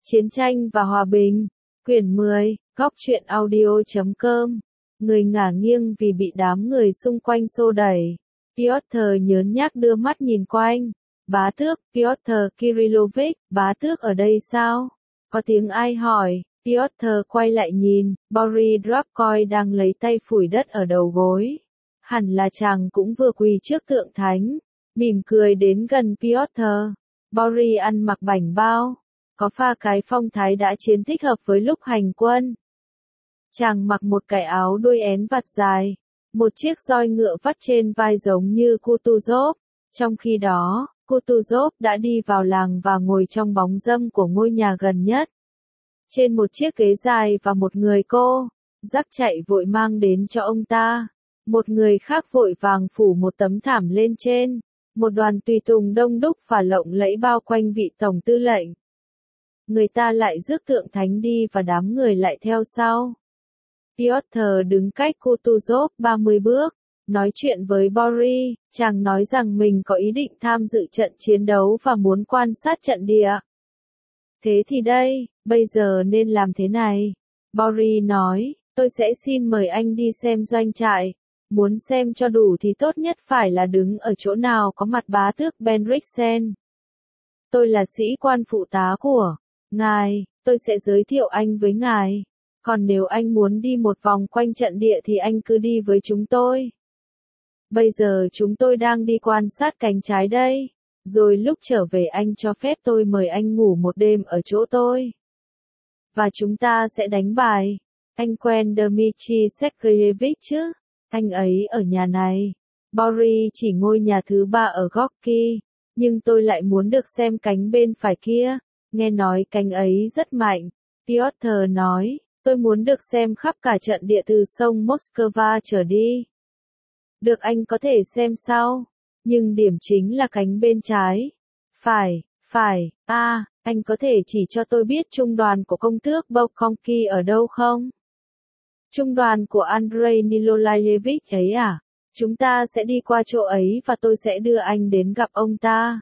Chiến tranh và hòa bình. Quyển 10, góc truyện audio.com. Người ngả nghiêng vì bị đám người xung quanh xô đẩy. Piotr nhớn nhác đưa mắt nhìn quanh. Bá tước, Piotr Kirillovich, bá tước ở đây sao? Có tiếng ai hỏi. Piotr quay lại nhìn, Boris Drabkoi đang lấy tay phủi đất ở đầu gối. Hẳn là chàng cũng vừa quỳ trước tượng thánh, mỉm cười đến gần Piotr. Boris ăn mặc bảnh bao, có pha cái phong thái đã chiến thích hợp với lúc hành quân. Chàng mặc một cái áo đuôi én vạt dài, một chiếc roi ngựa vắt trên vai giống như Kutuzov. Trong khi đó, Kutuzov đã đi vào làng và ngồi trong bóng râm của ngôi nhà gần nhất. Trên một chiếc ghế dài và một người cô, Jack chạy vội mang đến cho ông ta. Một người khác vội vàng phủ một tấm thảm lên trên. Một đoàn tùy tùng đông đúc và lộng lẫy bao quanh vị tổng tư lệnh. Người ta lại rước tượng thánh đi và đám người lại theo sau. Piotr đứng cách Kutuzov 30 bước, nói chuyện với Boris. Chàng nói rằng mình có ý định tham dự trận chiến đấu và muốn quan sát trận địa. Thế thì đây, bây giờ nên làm thế này. Boris nói, tôi sẽ xin mời anh đi xem doanh trại. Muốn xem cho đủ thì tốt nhất phải là đứng ở chỗ nào có mặt bá tước Benriksen. Tôi là sĩ quan phụ tá của ngài, tôi sẽ giới thiệu anh với ngài. Còn nếu anh muốn đi một vòng quanh trận địa thì anh cứ đi với chúng tôi. Bây giờ chúng tôi đang đi quan sát cánh trái đây. Rồi lúc trở về anh cho phép tôi mời anh ngủ một đêm ở chỗ tôi. Và chúng ta sẽ đánh bài. Anh quen Dmitry Sergeyevich chứ? Anh ấy ở nhà này. Boris chỉ ngôi nhà thứ 3 ở Gorky. Nhưng tôi lại muốn được xem cánh bên phải kia. Nghe nói cánh ấy rất mạnh. Piotr nói, tôi muốn được xem khắp cả trận địa từ sông Moskva trở đi. Được, anh có thể xem sau. Nhưng điểm chính là cánh bên trái. Phải, anh có thể chỉ cho tôi biết trung đoàn của công tước Bolkonki ở đâu không? Trung đoàn của Andrei Nilolaevich ấy à? Chúng ta sẽ đi qua chỗ ấy và tôi sẽ đưa anh đến gặp ông ta.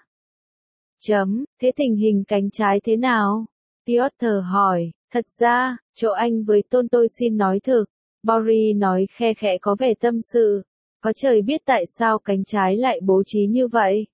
Thế tình hình cánh trái thế nào? Piotr hỏi, thật ra, chỗ anh với tôn tôi xin nói thực. Boris nói khe khẽ có vẻ tâm sự. Có trời biết tại sao cánh trái lại bố trí như vậy.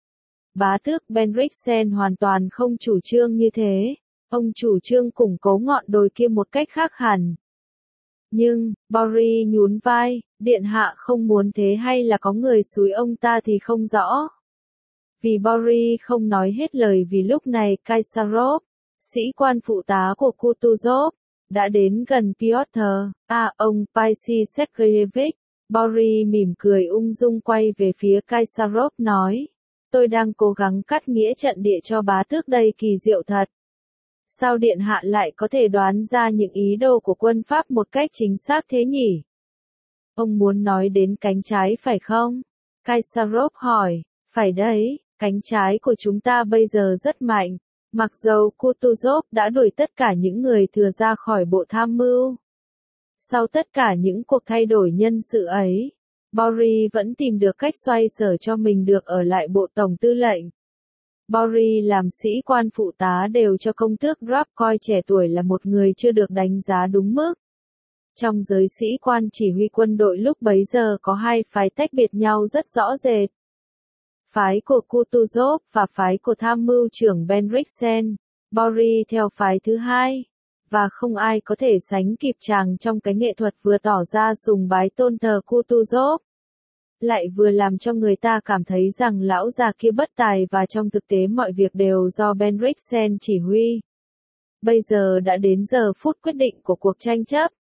Bá tước Benriksen hoàn toàn không chủ trương như thế. Ông chủ trương củng cố ngọn đồi kia một cách khác hẳn. Nhưng, Boris nhún vai, điện hạ không muốn thế hay là có người xúi ông ta thì không rõ. Vì Boris không nói hết lời vì lúc này Kaysarov, sĩ quan phụ tá của Kutuzov, đã đến gần Piotr. Ông Paisi Sergeyevich. Boris mỉm cười ung dung quay về phía Kaysarov nói, tôi đang cố gắng cắt nghĩa trận địa cho bá tước đây, kỳ diệu thật. Sao điện hạ lại có thể đoán ra những ý đồ của quân Pháp một cách chính xác thế nhỉ? Ông muốn nói đến cánh trái phải không? Kaysarov hỏi, phải đấy, cánh trái của chúng ta bây giờ rất mạnh. Mặc dầu Kutuzov đã đuổi tất cả những người thừa ra khỏi bộ tham mưu. Sau tất cả những cuộc thay đổi nhân sự ấy, Boris vẫn tìm được cách xoay sở cho mình được ở lại bộ tổng tư lệnh. Boris làm sĩ quan phụ tá đều cho công tước Drabkoi trẻ tuổi là một người chưa được đánh giá đúng mức. Trong giới sĩ quan chỉ huy quân đội lúc bấy giờ có hai phái tách biệt nhau rất rõ rệt. Phái của Kutuzov và phái của tham mưu trưởng Benriksen. Boris theo phái thứ hai. Và không ai có thể sánh kịp chàng trong cái nghệ thuật vừa tỏ ra sùng bái tôn thờ Kutuzov, lại vừa làm cho người ta cảm thấy rằng lão già kia bất tài và trong thực tế mọi việc đều do Benriksen chỉ huy. Bây giờ đã đến giờ phút quyết định của cuộc tranh chấp.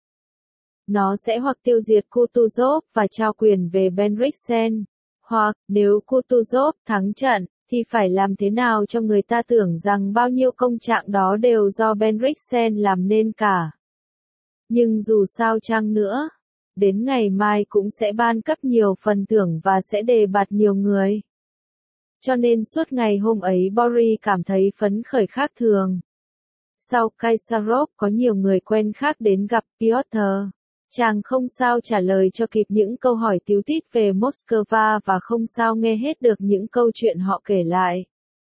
Nó sẽ hoặc tiêu diệt Kutuzov và trao quyền về Benriksen, hoặc, nếu Kutuzov thắng trận, thì phải làm thế nào cho người ta tưởng rằng bao nhiêu công trạng đó đều do Benriksen làm nên cả. Nhưng dù sao chăng nữa, đến ngày mai cũng sẽ ban cấp nhiều phần thưởng và sẽ đề bạt nhiều người. Cho nên suốt ngày hôm ấy Boris cảm thấy phấn khởi khác thường. Sau Kaysarov có nhiều người quen khác đến gặp Piotr. Chàng không sao trả lời cho kịp những câu hỏi tíu tít về Moscow và không sao nghe hết được những câu chuyện họ kể lại.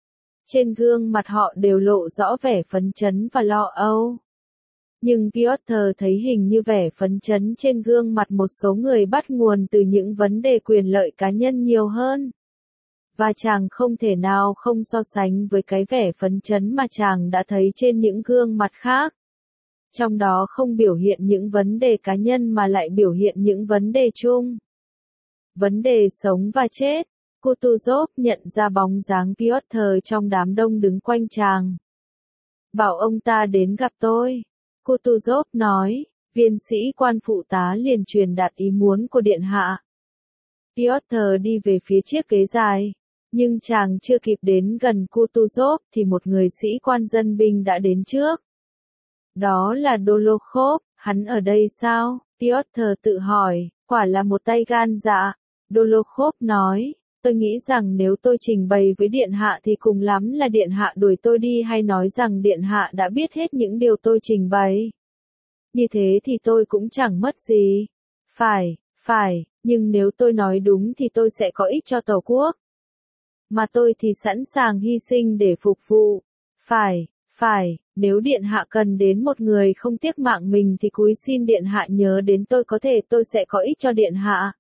Trên gương mặt họ đều lộ rõ vẻ phấn chấn và lo âu. Nhưng Piotr thấy hình như vẻ phấn chấn trên gương mặt một số người bắt nguồn từ những vấn đề quyền lợi cá nhân nhiều hơn. Và chàng không thể nào không so sánh với cái vẻ phấn chấn mà chàng đã thấy trên những gương mặt khác. Trong đó không biểu hiện những vấn đề cá nhân mà lại biểu hiện những vấn đề chung. Vấn đề sống và chết. Kutuzov nhận ra bóng dáng Piotr trong đám đông đứng quanh chàng. Bảo ông ta đến gặp tôi. Kutuzov nói, viên sĩ quan phụ tá liền truyền đạt ý muốn của điện hạ. Piotr đi về phía chiếc ghế dài, nhưng chàng chưa kịp đến gần Kutuzov thì một người sĩ quan dân binh đã đến trước. Đó là Dolokhov, hắn ở đây sao? Piotr tự hỏi, quả là một tay gan dạ. Dolokhov nói, tôi nghĩ rằng nếu tôi trình bày với điện hạ thì cùng lắm là điện hạ đuổi tôi đi hay nói rằng điện hạ đã biết hết những điều tôi trình bày. Như thế thì tôi cũng chẳng mất gì. Phải, nhưng nếu tôi nói đúng thì tôi sẽ có ích cho Tổ quốc. Mà tôi thì sẵn sàng hy sinh để phục vụ. Phải, nếu điện hạ cần đến một người không tiếc mạng mình thì cúi xin điện hạ nhớ đến tôi, có thể tôi sẽ có ích cho điện hạ.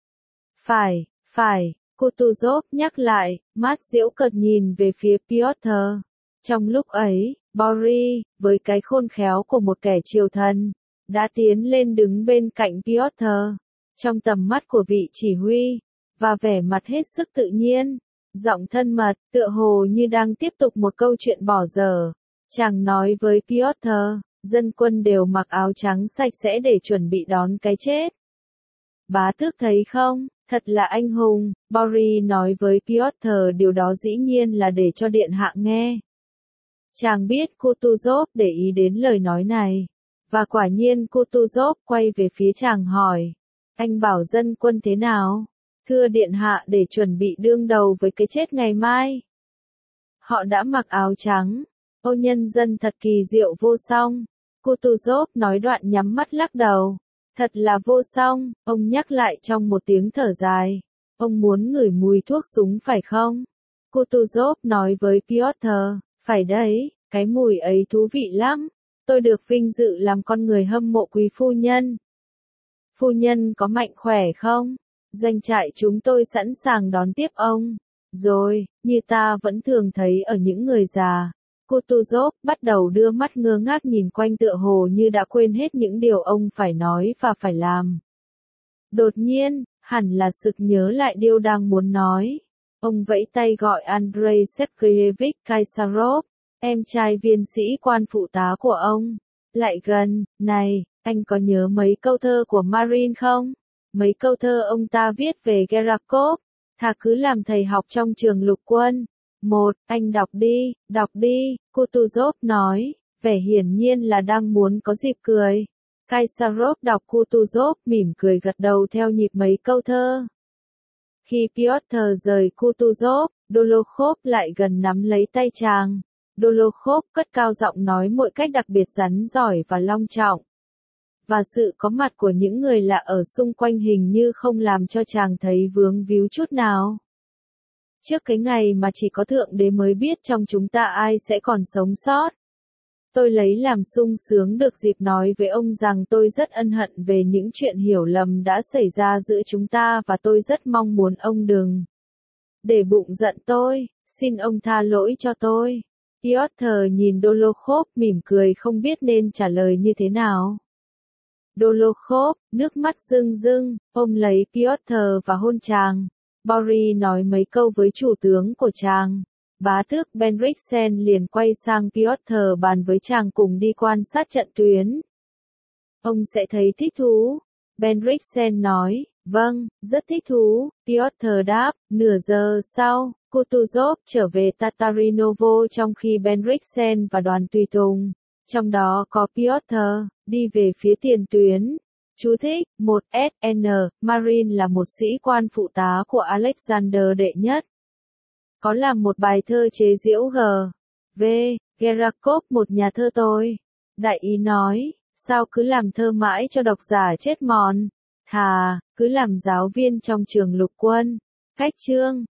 Phải, Kutuzov nhắc lại, mắt giễu cợt nhìn về phía Piotr. Trong lúc ấy, Boris, với cái khôn khéo của một kẻ triều thần, đã tiến lên đứng bên cạnh Piotr, trong tầm mắt của vị chỉ huy, và vẻ mặt hết sức tự nhiên, giọng thân mật, tựa hồ như đang tiếp tục một câu chuyện bỏ dở. Chàng nói với Piotr, dân quân đều mặc áo trắng sạch sẽ để chuẩn bị đón cái chết. Bá tước thấy không, thật là anh hùng. Boris nói với Piotr điều đó dĩ nhiên là để cho điện hạ nghe. Chàng biết Kutuzov để ý đến lời nói này. Và quả nhiên Kutuzov quay về phía chàng hỏi. Anh bảo dân quân thế nào? Thưa điện hạ, để chuẩn bị đương đầu với cái chết ngày mai. Họ đã mặc áo trắng. Ô nhân dân thật kỳ diệu vô song. Kutuzov nói đoạn nhắm mắt lắc đầu. Thật là vô song, ông nhắc lại trong một tiếng thở dài. Ông muốn ngửi mùi thuốc súng phải không? Kutuzov nói với Piotr, phải đấy, cái mùi ấy thú vị lắm. Tôi được vinh dự làm con người hâm mộ quý phu nhân. Phu nhân có mạnh khỏe không? Doanh trại chúng tôi sẵn sàng đón tiếp ông. Rồi, như ta vẫn thường thấy ở những người già. Kutuzov bắt đầu đưa mắt ngơ ngác nhìn quanh tựa hồ như đã quên hết những điều ông phải nói và phải làm. Đột nhiên, hẳn là sực nhớ lại điều đang muốn nói. Ông vẫy tay gọi Andrei Sergeyevich Kaysarov, em trai viên sĩ quan phụ tá của ông, lại gần. Này, anh có nhớ mấy câu thơ của Marin không? Mấy câu thơ ông ta viết về Gerakov, thà cứ làm thầy học trong trường lục quân. Anh đọc đi, Kutuzov nói, vẻ hiển nhiên là đang muốn có dịp cười. Kaysarov đọc, Kutuzov mỉm cười gật đầu theo nhịp mấy câu thơ. Khi Piotr rời Kutuzov, Dolokhov lại gần nắm lấy tay chàng. Dolokhov cất cao giọng nói một cách đặc biệt rắn giỏi và long trọng. Và sự có mặt của những người lạ ở xung quanh hình như không làm cho chàng thấy vướng víu chút nào. Trước cái ngày mà chỉ có Thượng Đế mới biết trong chúng ta ai sẽ còn sống sót. Tôi lấy làm sung sướng được dịp nói với ông rằng tôi rất ân hận về những chuyện hiểu lầm đã xảy ra giữa chúng ta và tôi rất mong muốn ông đừng để bụng giận tôi, xin ông tha lỗi cho tôi. Piotr nhìn Dolokhov mỉm cười không biết nên trả lời như thế nào. Dolokhov, nước mắt rưng rưng, ôm lấy Piotr và hôn chàng. Boris nói mấy câu với chủ tướng của chàng. Bá tước Benriksen liền quay sang Piotr bàn với chàng cùng đi quan sát trận tuyến. Ông sẽ thấy thích thú. Benriksen nói, vâng, rất thích thú. Piotr đáp, nửa giờ sau, Kutuzov trở về Tatarinovo trong khi Benriksen và đoàn tùy tùng, trong đó có Piotr, đi về phía tiền tuyến. Chú thích, 1SN, Marin là một sĩ quan phụ tá của Alexander đệ nhất. Có làm một bài thơ chế giễu G.V. Gerakov, một nhà thơ tôi. Đại ý nói, sao cứ làm thơ mãi cho độc giả chết mòn, thà, cứ làm giáo viên trong trường lục quân. Cách chương